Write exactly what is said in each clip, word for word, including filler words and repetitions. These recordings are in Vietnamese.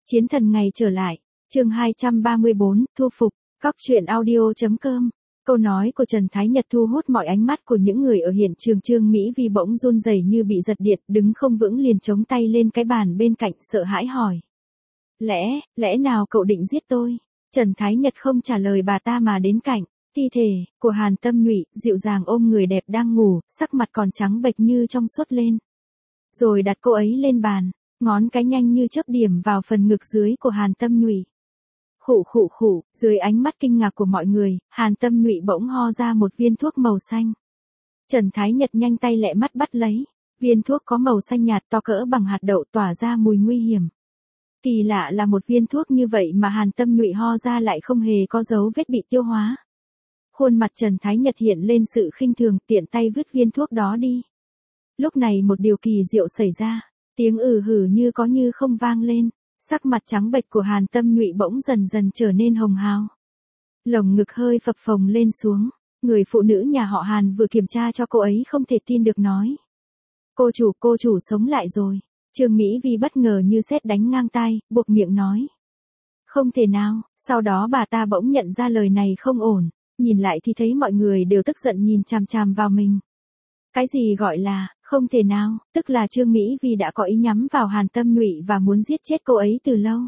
Chiến thần ngày trở lại, chương hai trăm ba mươi bốn, thu phục, Cóc truyện audio.com. Câu nói của Trần Thái Nhật thu hút mọi ánh mắt của những người ở hiện trường. Trương Mỹ Vi bỗng run rẩy như bị giật điện, đứng không vững liền chống tay lên cái bàn bên cạnh, sợ hãi hỏi. Lẽ, lẽ nào cậu định giết tôi? Trần Thái Nhật không trả lời bà ta mà đến cạnh thi thể của Hàn Tâm Nhụy, dịu dàng ôm người đẹp đang ngủ, sắc mặt còn trắng bệch như trong sốt lên. Rồi đặt cô ấy lên bàn, ngón cái nhanh như chớp điểm vào phần ngực dưới của Hàn Tâm Nhụy. Khụ khụ khụ, dưới ánh mắt kinh ngạc của mọi người, Hàn Tâm Nhụy bỗng ho ra một viên thuốc màu xanh. Trần Thái Nhật nhanh tay lẹ mắt bắt lấy, viên thuốc có màu xanh nhạt to cỡ bằng hạt đậu, tỏa ra mùi nguy hiểm. Kỳ lạ là một viên thuốc như vậy mà Hàn Tâm Nhụy ho ra lại không hề có dấu vết bị tiêu hóa. Khuôn mặt Trần Thái Nhật hiện lên sự khinh thường, tiện tay vứt viên thuốc đó đi. Lúc này một điều kỳ diệu xảy ra, tiếng ừ hử như có như không vang lên, sắc mặt trắng bệch của Hàn Tâm Nhụy bỗng dần dần trở nên hồng hào. Lồng ngực hơi phập phồng lên xuống, người phụ nữ nhà họ Hàn vừa kiểm tra cho cô ấy không thể tin được nói. Cô chủ, cô chủ sống lại rồi. Trương Mỹ Vi bất ngờ như sét đánh ngang tai, buộc miệng nói. Không thể nào, sau đó bà ta bỗng nhận ra lời này không ổn, nhìn lại thì thấy mọi người đều tức giận nhìn chằm chằm vào mình. Cái gì gọi là, không thể nào, tức là Trương Mỹ Vi đã có ý nhắm vào Hàn Tâm Nhụy và muốn giết chết cô ấy từ lâu.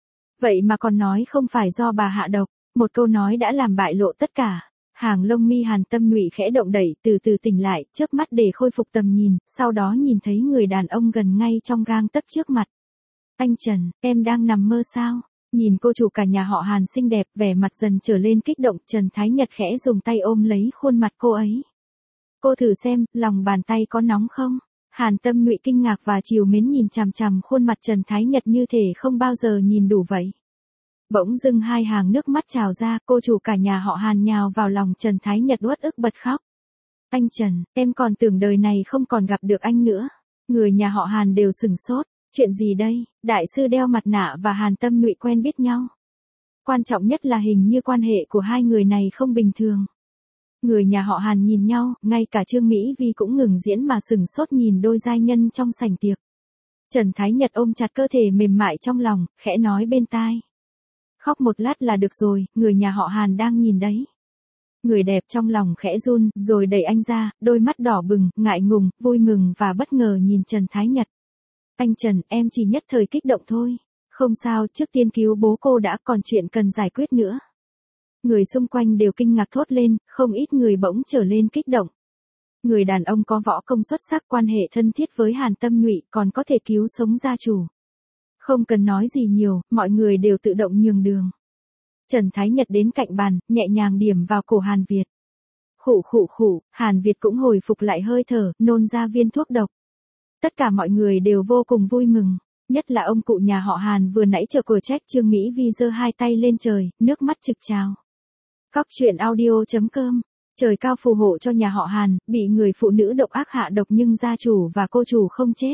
Vậy mà còn nói không phải do bà hạ độc, một câu nói đã làm bại lộ tất cả. Hàng lông mi Hàn Tâm Nhụy khẽ động đẩy, từ từ tỉnh lại, chớp mắt để khôi phục tầm nhìn, sau đó nhìn thấy người đàn ông gần ngay trong gang tấc trước mặt. Anh Trần, em đang nằm mơ sao? Nhìn cô chủ cả nhà họ Hàn xinh đẹp, vẻ mặt dần trở lên kích động, Trần Thái Nhật khẽ dùng tay ôm lấy khuôn mặt cô ấy. Cô thử xem, lòng bàn tay có nóng không? Hàn Tâm Nhụy kinh ngạc và trìu mến nhìn chằm chằm khuôn mặt Trần Thái Nhật như thể không bao giờ nhìn đủ vậy. Bỗng dưng hai hàng nước mắt trào ra, cô chủ cả nhà họ Hàn nhào vào lòng Trần Thái Nhật uất ức bật khóc. Anh Trần, em còn tưởng đời này không còn gặp được anh nữa. Người nhà họ Hàn đều sửng sốt, chuyện gì đây? Đại sư đeo mặt nạ và Hàn Tâm Nhụy quen biết nhau. Quan trọng nhất là hình như quan hệ của hai người này không bình thường. Người nhà họ Hàn nhìn nhau, ngay cả Trương Mỹ Vi cũng ngừng diễn mà sửng sốt nhìn đôi giai nhân trong sảnh tiệc. Trần Thái Nhật ôm chặt cơ thể mềm mại trong lòng, khẽ nói bên tai. Khóc một lát là được rồi, người nhà họ Hàn đang nhìn đấy. Người đẹp trong lòng khẽ run, rồi đẩy anh ra, đôi mắt đỏ bừng, ngại ngùng, vui mừng và bất ngờ nhìn Trần Thái Nhật. Anh Trần, em chỉ nhất thời kích động thôi. Không sao, trước tiên cứu bố cô đã, còn chuyện cần giải quyết nữa. Người xung quanh đều kinh ngạc thốt lên, không ít người bỗng trở lên kích động. Người đàn ông có võ công xuất sắc, quan hệ thân thiết với Hàn Tâm Nhụy, còn có thể cứu sống gia chủ. Không cần nói gì nhiều, mọi người đều tự động nhường đường. Trần Thái Nhật đến cạnh bàn, nhẹ nhàng điểm vào cổ Hàn Việt. Khụ khụ khụ, Hàn Việt cũng hồi phục lại hơi thở, nôn ra viên thuốc độc. Tất cả mọi người đều vô cùng vui mừng, nhất là ông cụ nhà họ Hàn vừa nãy chờ của trách. Trương Mỹ Vi giơ hai tay lên trời, nước mắt trực trào. Cóc truyện audio.com. Trời cao phù hộ cho nhà họ Hàn, bị người phụ nữ độc ác hạ độc nhưng gia chủ và cô chủ không chết.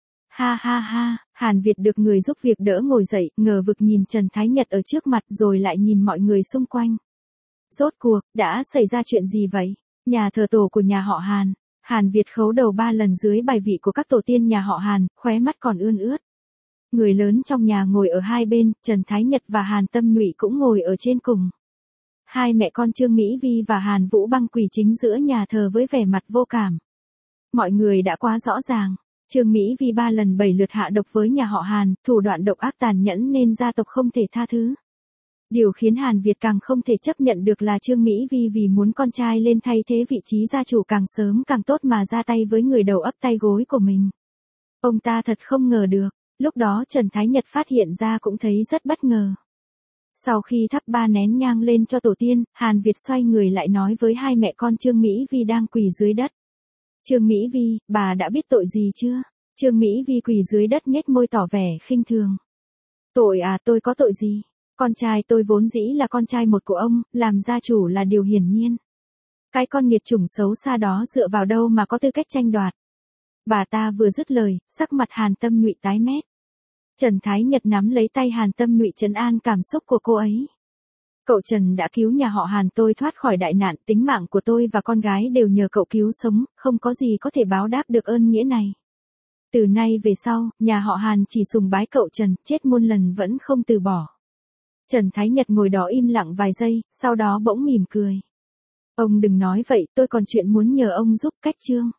Ha ha ha, Hàn Việt được người giúp việc đỡ ngồi dậy, ngờ vực nhìn Trần Thái Nhật ở trước mặt rồi lại nhìn mọi người xung quanh. Rốt cuộc, đã xảy ra chuyện gì vậy? Nhà thờ tổ của nhà họ Hàn. Hàn Việt khấu đầu ba lần dưới bài vị của các tổ tiên nhà họ Hàn, khóe mắt còn ươn ướt. Người lớn trong nhà ngồi ở hai bên, Trần Thái Nhật và Hàn Tâm Nhụy cũng ngồi ở trên cùng. Hai mẹ con Trương Mỹ Vi và Hàn Vũ Băng quỳ chính giữa nhà thờ với vẻ mặt vô cảm. Mọi người đã quá rõ ràng. Trương Mỹ Vi ba lần bảy lượt hạ độc với nhà họ Hàn, thủ đoạn độc ác tàn nhẫn nên gia tộc không thể tha thứ. Điều khiến Hàn Việt càng không thể chấp nhận được là Trương Mỹ Vi vì muốn con trai lên thay thế vị trí gia chủ càng sớm càng tốt mà ra tay với người đầu ấp tay gối của mình. Ông ta thật không ngờ được, lúc đó Trần Thái Nhật phát hiện ra cũng thấy rất bất ngờ. Sau khi thắp ba nén nhang lên cho tổ tiên, Hàn Việt xoay người lại nói với hai mẹ con Trương Mỹ Vi đang quỳ dưới đất. Trương Mỹ Vi, bà đã biết tội gì chưa? Trương Mỹ Vi quỳ dưới đất nhếch môi tỏ vẻ khinh thường. Tội à, tôi có tội gì? Con trai tôi vốn dĩ là con trai một của ông, làm gia chủ là điều hiển nhiên. Cái con nghiệt chủng xấu xa đó dựa vào đâu mà có tư cách tranh đoạt? Bà ta vừa dứt lời, sắc mặt Hàn Tâm Nhụy tái mét. Trần Thái Nhật nắm lấy tay Hàn Tâm Nhụy trấn an cảm xúc của cô ấy. Cậu Trần đã cứu nhà họ Hàn tôi thoát khỏi đại nạn, tính mạng của tôi và con gái đều nhờ cậu cứu sống, không có gì có thể báo đáp được ơn nghĩa này. Từ nay về sau, nhà họ Hàn chỉ sùng bái cậu Trần, chết muôn lần vẫn không từ bỏ. Trần Thái Nhật ngồi đó im lặng vài giây, sau đó bỗng mỉm cười. Ông đừng nói vậy, tôi còn chuyện muốn nhờ ông giúp. Cách chương